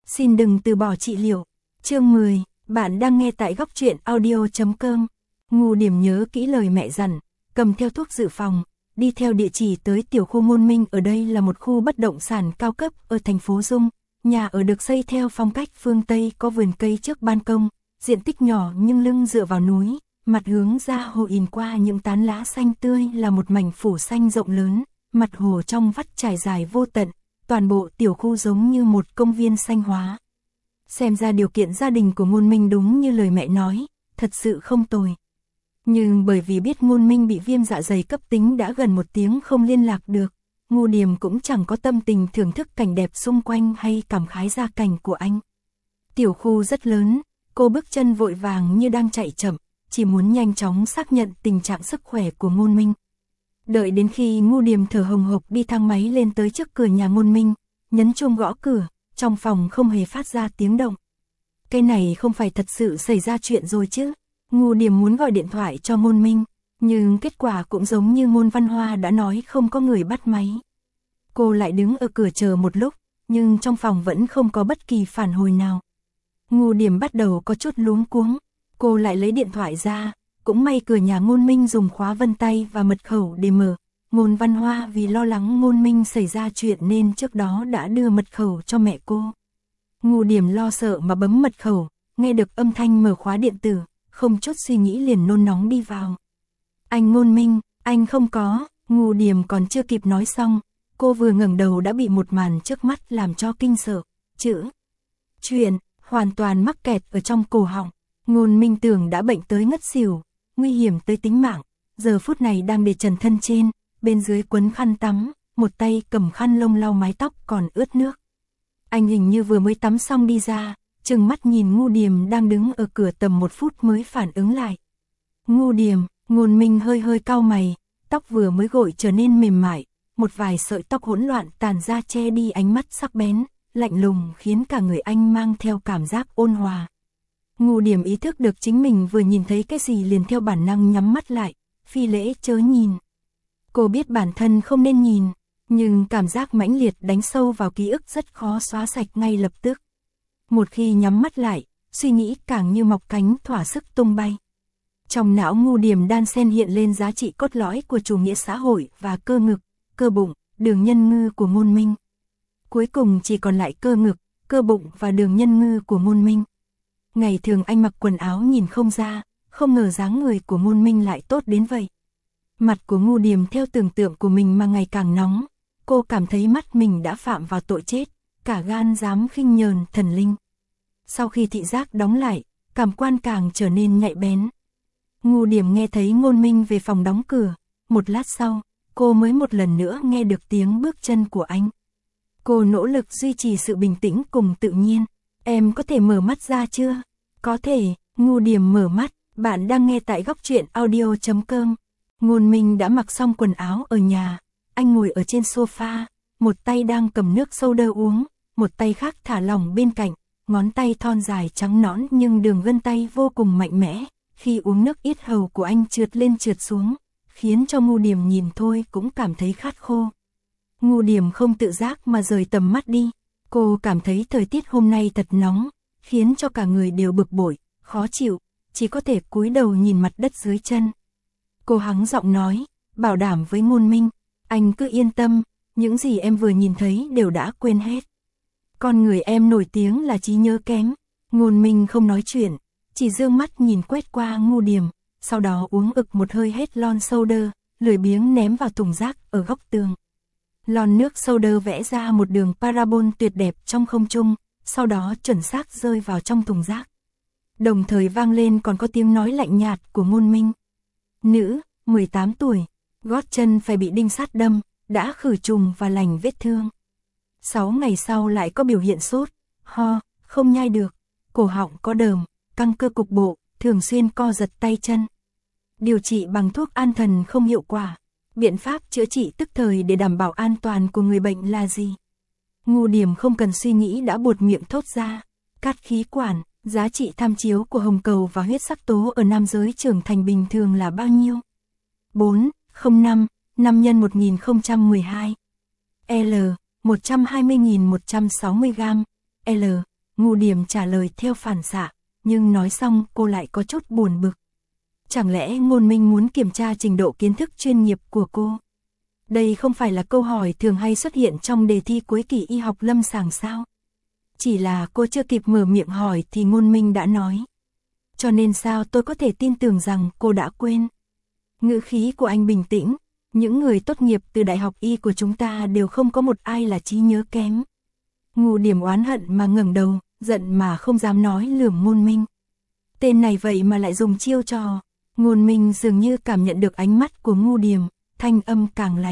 Xin đừng từ bỏ trị liệu. Chương 10, bạn đang nghe tại góc truyện audio.com. Ngu Điểm nhớ kỹ lời mẹ dặn, cầm theo thuốc dự phòng, đi theo địa chỉ tới tiểu khu Môn Minh. Ở đây là một khu bất động sản cao cấp ở thành phố Dung. Nhà ở được xây theo phong cách phương Tây, có vườn cây trước ban công, diện tích nhỏ nhưng lưng dựa vào núi, mặt hướng ra hồ, nhìn qua những tán lá xanh tươi là một mảnh phủ xanh rộng lớn, mặt hồ trong vắt trải dài vô tận, toàn bộ tiểu khu giống như một công viên xanh hóa. Xem ra điều kiện gia đình của Ngôn Minh đúng như lời mẹ nói, thật sự không tồi. Nhưng bởi vì biết Ngôn Minh bị viêm dạ dày cấp tính đã gần 1 tiếng không liên lạc được, Ngu Điểm cũng chẳng có tâm tình thưởng thức cảnh đẹp xung quanh hay cảm khái gia cảnh của anh. Tiểu khu rất lớn, cô bước chân vội vàng như đang chạy chậm, chỉ muốn nhanh chóng xác nhận tình trạng sức khỏe của Ngôn Minh. Đợi đến khi Ngu Điểm thở hồng hộc đi thang máy lên tới trước cửa nhà Ngôn Minh, nhấn chuông gõ cửa, trong phòng không hề phát ra tiếng động. Cái này không phải thật sự xảy ra chuyện rồi chứ? Ngu Điểm muốn gọi điện thoại cho Ngôn Minh, nhưng kết quả cũng giống như Ngôn Văn Hoa đã nói, không có người bắt máy. Cô lại đứng ở cửa chờ một lúc, nhưng trong phòng vẫn không có bất kỳ phản hồi nào. Ngu Điểm bắt đầu có chút luống cuống, cô lại lấy điện thoại ra, cũng may cửa nhà Ngôn Minh dùng khóa vân tay và mật khẩu để mở. Ngôn Văn Hoa vì lo lắng Ngôn Minh xảy ra chuyện nên trước đó đã đưa mật khẩu cho mẹ cô. Ngu Điểm lo sợ mà bấm mật khẩu, nghe được âm thanh mở khóa điện tử, không chút suy nghĩ liền nôn nóng đi vào. Anh Ngôn Minh, anh không có. Ngu Điểm còn chưa kịp nói xong, cô vừa ngẩng đầu đã bị một màn trước mắt làm cho kinh sợ. Chữ chuyện hoàn toàn mắc kẹt ở trong cổ họng. Ngôn Minh tưởng đã bệnh tới ngất xỉu, nguy hiểm tới tính mạng, giờ phút này đang để trần thân trên, bên dưới quấn khăn tắm, một tay cầm khăn lông lau mái tóc còn ướt nước. Anh hình như vừa mới tắm xong đi ra, trừng mắt nhìn Ngu Điểm đang đứng ở cửa tầm 1 phút mới phản ứng lại. Ngu Điểm, Ngôn Minh hơi hơi cau mày, tóc vừa mới gội trở nên mềm mại, một vài sợi tóc hỗn loạn tàn ra che đi ánh mắt sắc bén, lạnh lùng khiến cả người anh mang theo cảm giác ôn hòa. Ngu Điểm ý thức được chính mình vừa nhìn thấy cái gì liền theo bản năng nhắm mắt lại, phi lễ chớ nhìn. Cô biết bản thân không nên nhìn, nhưng cảm giác mãnh liệt đánh sâu vào ký ức rất khó xóa sạch ngay lập tức. Một khi nhắm mắt lại, suy nghĩ càng như mọc cánh thỏa sức tung bay. Trong não Ngu Điểm đan xen hiện lên giá trị cốt lõi của chủ nghĩa xã hội và cơ ngực, cơ bụng, đường nhân ngư của Ngôn Minh. Cuối cùng chỉ còn lại cơ ngực, cơ bụng và đường nhân ngư của Ngôn Minh. Ngày thường anh mặc quần áo nhìn không ra, không ngờ dáng người của Ngôn Minh lại tốt đến vậy. Mặt của Ngu Điểm theo tưởng tượng của mình mà ngày càng nóng, cô cảm thấy mắt mình đã phạm vào tội chết, cả gan dám khinh nhờn thần linh. Sau khi thị giác đóng lại, cảm quan càng trở nên nhạy bén. Ngu Điểm nghe thấy Ngôn Minh về phòng đóng cửa, một lát sau, cô mới một lần nữa nghe được tiếng bước chân của anh. Cô nỗ lực duy trì sự bình tĩnh cùng tự nhiên. Em có thể mở mắt ra chưa? Có thể. Ngu Điểm mở mắt. Bạn đang nghe tại góc truyện audio.com. Ngôn Minh đã mặc xong quần áo ở nhà. Anh ngồi ở trên sofa, một tay đang cầm nước soda uống, một tay khác thả lỏng bên cạnh, ngón tay thon dài trắng nõn nhưng đường gân tay vô cùng mạnh mẽ. Khi uống nước yết hầu của anh trượt lên trượt xuống, khiến cho Ngu Điểm nhìn thôi cũng cảm thấy khát khô. Ngu Điểm không tự giác mà rời tầm mắt đi. Cô cảm thấy thời tiết hôm nay thật nóng, khiến cho cả người đều bực bội, khó chịu, chỉ có thể cúi đầu nhìn mặt đất dưới chân. Cô hắng giọng nói, bảo đảm với Ngôn Minh, anh cứ yên tâm, những gì em vừa nhìn thấy đều đã quên hết. Con người em nổi tiếng là trí nhớ kém. Ngôn Minh không nói chuyện, chỉ dương mắt nhìn quét qua Ngu Điểm, sau đó uống ực một hơi hết lon soda, lười biếng ném vào thùng rác ở góc tường. Lon nước soda vẽ ra một đường parabol tuyệt đẹp trong không trung, sau đó chuẩn xác rơi vào trong thùng rác. Đồng thời vang lên còn có tiếng nói lạnh nhạt của Ngôn Minh. Nữ, 18 tuổi, gót chân phải bị đinh sắt đâm, đã khử trùng và lành vết thương. 6 ngày sau lại có biểu hiện sốt, ho, không nhai được, cổ họng có đờm, căng cơ cục bộ, thường xuyên co giật tay chân. Điều trị bằng thuốc an thần không hiệu quả. Biện pháp chữa trị tức thời để đảm bảo an toàn của người bệnh là gì? Ngu Điểm không cần suy nghĩ đã buột miệng thốt ra. Cắt khí quản, giá trị tham chiếu của hồng cầu và huyết sắc tố ở nam giới trưởng thành bình thường là bao nhiêu? 405, 5 x 1012. L, 120.160 g. L, Ngu Điểm trả lời theo phản xạ, nhưng nói xong cô lại có chút buồn bực. Chẳng lẽ Ngôn Minh muốn kiểm tra trình độ kiến thức chuyên nghiệp của cô? Đây không phải là câu hỏi thường hay xuất hiện trong đề thi cuối kỳ y học lâm sàng sao? Chỉ là cô chưa kịp mở miệng hỏi thì Ngôn Minh đã nói. Cho nên sao tôi có thể tin tưởng rằng cô đã quên? Ngữ khí của anh bình tĩnh, những người tốt nghiệp từ đại học y của chúng ta đều không có một ai là trí nhớ kém. Ngu Điểm oán hận mà ngẩng đầu, giận mà không dám nói lườm Ngôn Minh. Tên này vậy mà lại dùng chiêu trò. Ngôn Minh dường như cảm nhận được ánh mắt của Ngu Điểm, thanh âm càng lạnh.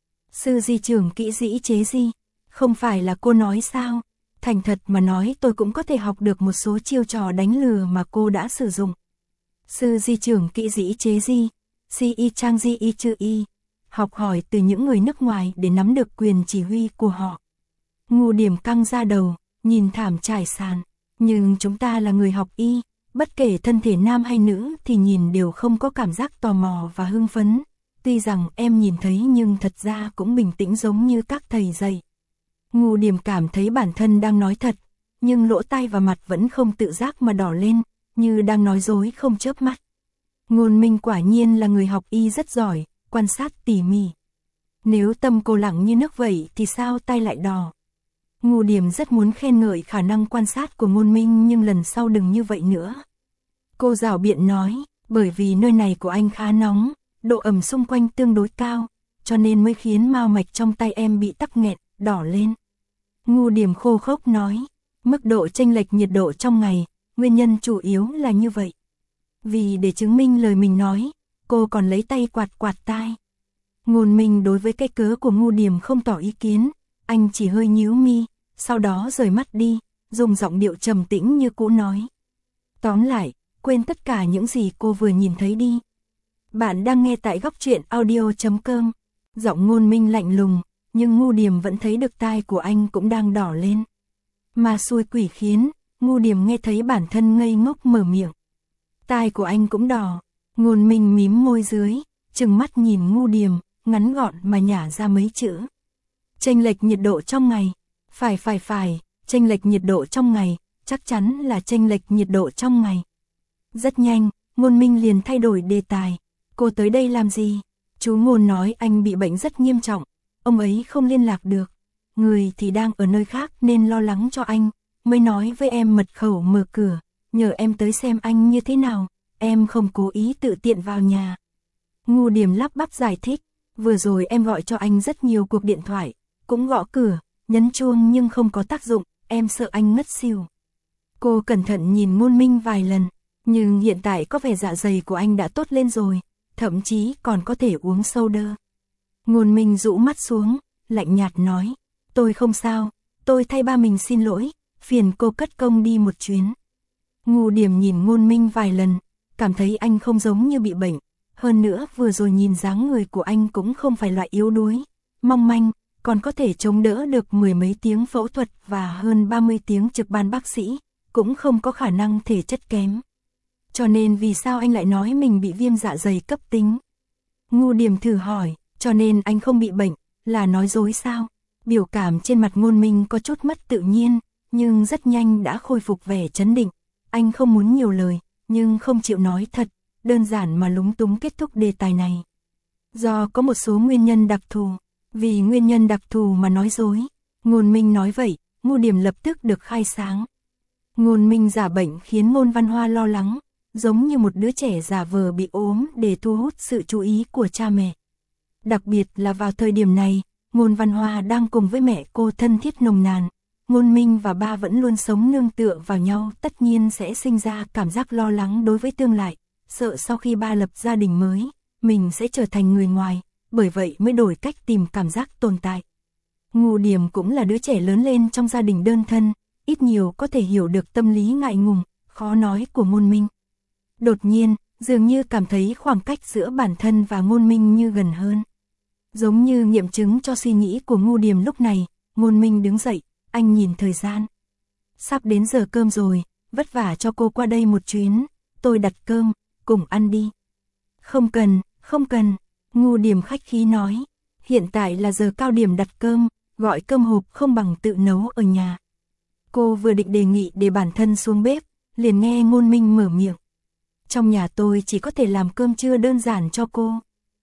Sư di trưởng kỹ dĩ chế di, không phải là cô nói sao? Thành thật mà nói tôi cũng có thể học được một số chiêu trò đánh lừa mà cô đã sử dụng. Sư di trưởng kỹ dĩ chế di, si y trang di y chư y, học hỏi từ những người nước ngoài để nắm được quyền chỉ huy của họ. Ngu Điểm căng ra đầu, nhìn thảm trải sàn, nhưng chúng ta là người học y, bất kể thân thể nam hay nữ thì nhìn đều không có cảm giác tò mò và hưng phấn. Tuy rằng em nhìn thấy nhưng thật ra cũng bình tĩnh giống như các thầy dạy. Ngu Điểm cảm thấy bản thân đang nói thật, nhưng lỗ tai và mặt vẫn không tự giác mà đỏ lên, như đang nói dối không chớp mắt. Ngôn Minh quả nhiên là người học y rất giỏi, quan sát tỉ mỉ. Nếu tâm cô lặng như nước vậy thì sao tai lại đỏ? Ngu Điểm rất muốn khen ngợi khả năng quan sát của Ngôn Minh nhưng lần sau đừng như vậy nữa. Cô giảo biện nói, bởi vì nơi này của anh khá nóng, độ ẩm xung quanh tương đối cao, cho nên mới khiến mao mạch trong tay em bị tắc nghẹn, đỏ lên. Ngu Điểm khô khốc nói, mức độ chênh lệch nhiệt độ trong ngày, nguyên nhân chủ yếu là như vậy. Vì để chứng minh lời mình nói, cô còn lấy tay quạt quạt tai. Ngôn Minh đối với cái cớ của Ngu Điểm không tỏ ý kiến, anh chỉ hơi nhíu mi, sau đó rời mắt đi, dùng giọng điệu trầm tĩnh như cũ nói. Tóm lại, quên tất cả những gì cô vừa nhìn thấy đi. Bạn đang nghe tại góc truyện audio.com. Giọng Ngôn Minh lạnh lùng, nhưng Ngu Điểm vẫn thấy được tai của anh cũng đang đỏ lên. Mà xui quỷ khiến, Ngu Điểm nghe thấy bản thân ngây ngốc mở miệng. Tai của anh cũng đỏ. Ngôn Minh mím môi dưới, trừng mắt nhìn Ngu Điểm, ngắn gọn mà nhả ra mấy chữ. Chênh lệch nhiệt độ trong ngày. Phải, chênh lệch nhiệt độ trong ngày, chắc chắn là chênh lệch nhiệt độ trong ngày. Rất nhanh, Ngôn Minh liền thay đổi đề tài. Cô tới đây làm gì? Chú Ngôn nói anh bị bệnh rất nghiêm trọng, ông ấy không liên lạc được. Người thì đang ở nơi khác nên lo lắng cho anh, mới nói với em mật khẩu mở cửa, nhờ em tới xem anh như thế nào, em không cố ý tự tiện vào nhà. Ngu Điểm lắp bắp giải thích, vừa rồi em gọi cho anh rất nhiều cuộc điện thoại, cũng gõ cửa, nhấn chuông nhưng không có tác dụng, em sợ anh ngất xỉu. Cô cẩn thận nhìn Ngôn Minh vài lần, nhưng hiện tại có vẻ dạ dày của anh đã tốt lên rồi, thậm chí còn có thể uống soda. Ngôn Minh rũ mắt xuống, lạnh nhạt nói, tôi không sao, tôi thay ba mình xin lỗi, phiền cô cất công đi một chuyến. Ngu Điểm nhìn Ngôn Minh vài lần, cảm thấy anh không giống như bị bệnh, hơn nữa vừa rồi nhìn dáng người của anh cũng không phải loại yếu đuối, mong manh, còn có thể chống đỡ được mười mấy tiếng phẫu thuật và hơn 30 tiếng trực ban bác sĩ, cũng không có khả năng thể chất kém. Cho nên vì sao anh lại nói mình bị viêm dạ dày cấp tính? Ngu Điểm thử hỏi, cho nên anh không bị bệnh, là nói dối sao? Biểu cảm trên mặt Ngôn Minh có chút mất tự nhiên, nhưng rất nhanh đã khôi phục vẻ trấn định. Anh không muốn nhiều lời, nhưng không chịu nói thật, đơn giản mà lúng túng kết thúc đề tài này. Do có một số nguyên nhân đặc thù, vì nguyên nhân đặc thù mà nói dối. Ngôn Minh nói vậy, Ngu Điểm lập tức được khai sáng. Ngôn Minh giả bệnh khiến Ngôn Văn Hoa lo lắng, giống như một đứa trẻ giả vờ bị ốm để thu hút sự chú ý của cha mẹ. Đặc biệt là vào thời điểm này, Ngôn Văn Hoa đang cùng với mẹ cô thân thiết nồng nàn. Ngôn Minh và ba vẫn luôn sống nương tựa vào nhau, tất nhiên sẽ sinh ra cảm giác lo lắng đối với tương lai, sợ sau khi ba lập gia đình mới, mình sẽ trở thành người ngoài, bởi vậy mới đổi cách tìm cảm giác tồn tại. Ngu Điểm cũng là đứa trẻ lớn lên trong gia đình đơn thân, ít nhiều có thể hiểu được tâm lý ngại ngùng, khó nói của Ngôn Minh. Đột nhiên, dường như cảm thấy khoảng cách giữa bản thân và Ngôn Minh như gần hơn. Giống như nghiệm chứng cho suy nghĩ của Ngu Điểm lúc này, Ngôn Minh đứng dậy, anh nhìn thời gian. Sắp đến giờ cơm rồi, vất vả cho cô qua đây một chuyến, tôi đặt cơm, cùng ăn đi. Không cần, Ngu Điểm khách khí nói, hiện tại là giờ cao điểm đặt cơm, gọi cơm hộp không bằng tự nấu ở nhà. Cô vừa định đề nghị để bản thân xuống bếp, liền nghe Ngôn Minh mở miệng. Trong nhà tôi chỉ có thể làm cơm trưa đơn giản cho cô.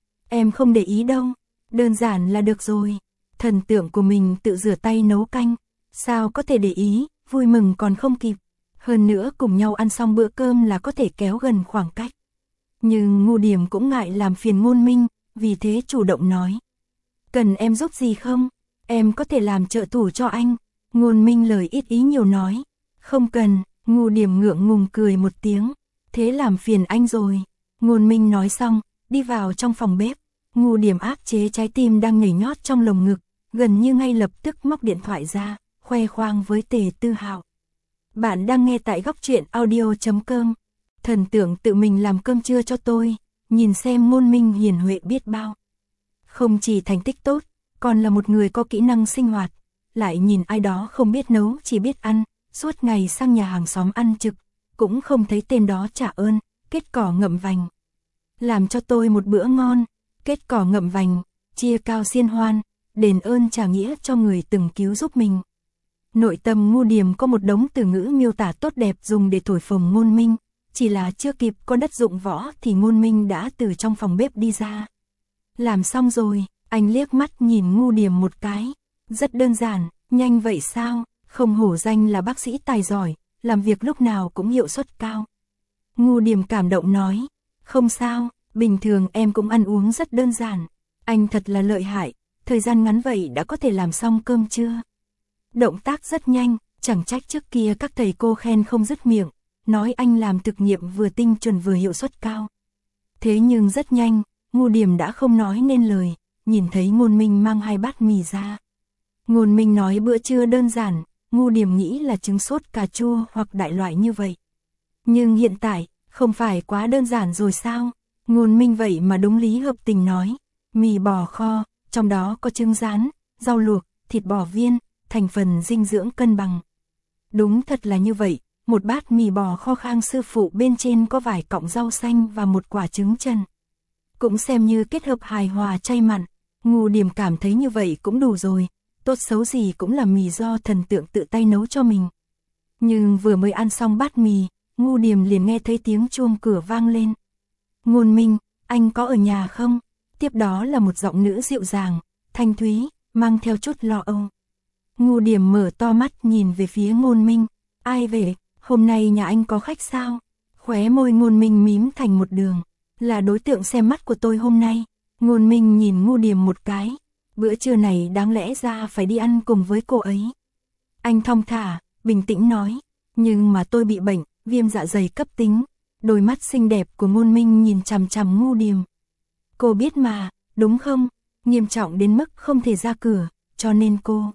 Em không để ý đâu, đơn giản là được rồi. Thần tượng của mình tự rửa tay nấu canh, sao có thể để ý, vui mừng còn không kịp. Hơn nữa cùng nhau ăn xong bữa cơm là có thể kéo gần khoảng cách. Nhưng Ngô Điểm cũng ngại làm phiền Ngôn Minh, vì thế chủ động nói. Cần em giúp gì không? Em có thể làm trợ thủ cho anh. Ngôn Minh lời ít ý nhiều nói. Không cần, Ngô Điểm ngượng ngùng cười một tiếng. Thế làm phiền anh rồi. Ngôn Minh nói xong, đi vào trong phòng bếp. Ngô Điểm áp chế trái tim đang nhảy nhót trong lồng ngực, gần như ngay lập tức móc điện thoại ra, khoe khoang với Tề Tư Hạo. Bạn đang nghe tại Góc Truyện Audio.com. Thần tượng tự mình làm cơm trưa cho tôi, nhìn xem Ngôn Minh hiền huệ biết bao. Không chỉ thành tích tốt, còn là một người có kỹ năng sinh hoạt, lại nhìn ai đó không biết nấu chỉ biết ăn, suốt ngày sang nhà hàng xóm ăn trực, cũng không thấy tên đó trả ơn, kết cỏ ngậm vành. Làm cho tôi một bữa ngon, kết cỏ ngậm vành, chia cao xiên hoan, đền ơn trả nghĩa cho người từng cứu giúp mình. Nội tâm Ngô Điểm có một đống từ ngữ miêu tả tốt đẹp dùng để thổi phồng Ngôn Minh, chỉ là chưa kịp có đất dụng võ thì Ngôn Minh đã từ trong phòng bếp đi ra. Làm xong rồi, anh liếc mắt nhìn Ngô Điểm một cái. Rất đơn giản, nhanh vậy sao, không hổ danh là bác sĩ tài giỏi, làm việc lúc nào cũng hiệu suất cao. Ngô Điểm cảm động nói, không sao, bình thường em cũng ăn uống rất đơn giản. Anh thật là lợi hại, thời gian ngắn vậy đã có thể làm xong cơm trưa. Động tác rất nhanh, chẳng trách trước kia các thầy cô khen không dứt miệng, nói anh làm thực nghiệm vừa tinh chuẩn vừa hiệu suất cao. Thế nhưng rất nhanh, Ngô Điểm đã không nói nên lời, nhìn thấy Ngôn Minh mang 2 bát mì ra. Ngôn Minh nói bữa trưa đơn giản, Ngô Điểm nghĩ là trứng sốt cà chua hoặc đại loại như vậy. Nhưng hiện tại, không phải quá đơn giản rồi sao? Ngôn Minh vậy mà đúng lý hợp tình nói, mì bò kho, trong đó có trứng rán, rau luộc, thịt bò viên, thành phần dinh dưỡng cân bằng. Đúng thật là như vậy, một bát mì bò kho Khang sư phụ bên trên có vài cọng rau xanh và một quả trứng trần. Cũng xem như kết hợp hài hòa chay mặn, Ngô Điểm cảm thấy như vậy cũng đủ rồi, tốt xấu gì cũng là mì do thần tượng tự tay nấu cho mình. Nhưng vừa mới ăn xong bát mì, Ngô Điểm liền nghe thấy tiếng chuông cửa vang lên. Ngôn Minh, anh có ở nhà không? Tiếp đó là một giọng nữ dịu dàng, thanh thúy, mang theo chút lo âu. Ngô Điểm mở to mắt nhìn về phía Ngôn Minh. Ai về, hôm nay nhà anh có khách sao? Khóe môi Ngôn Minh mím thành một đường. Là đối tượng xem mắt của tôi hôm nay. Ngôn Minh nhìn Ngô Điểm một cái. Bữa trưa này đáng lẽ ra phải đi ăn cùng với cô ấy. Anh thong thả, bình tĩnh nói. Nhưng mà tôi bị bệnh, viêm dạ dày cấp tính. Đôi mắt xinh đẹp của Ngôn Minh nhìn chằm chằm Ngô Điểm. Cô biết mà, đúng không? Nghiêm trọng đến mức không thể ra cửa, cho nên cô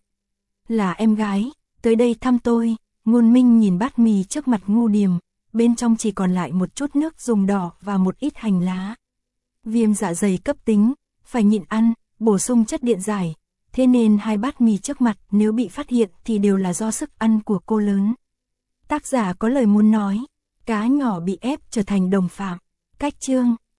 là em gái, tới đây thăm tôi. Ngôn Minh nhìn bát mì trước mặt Ngô Điểm, bên trong chỉ còn lại một chút nước dùng đỏ và một ít hành lá. Viêm dạ dày cấp tính, phải nhịn ăn, bổ sung chất điện giải, thế nên 2 bát mì trước mặt nếu bị phát hiện thì đều là do sức ăn của cô lớn. Tác giả có lời muốn nói, cá nhỏ bị ép trở thành đồng phạm. Cách chương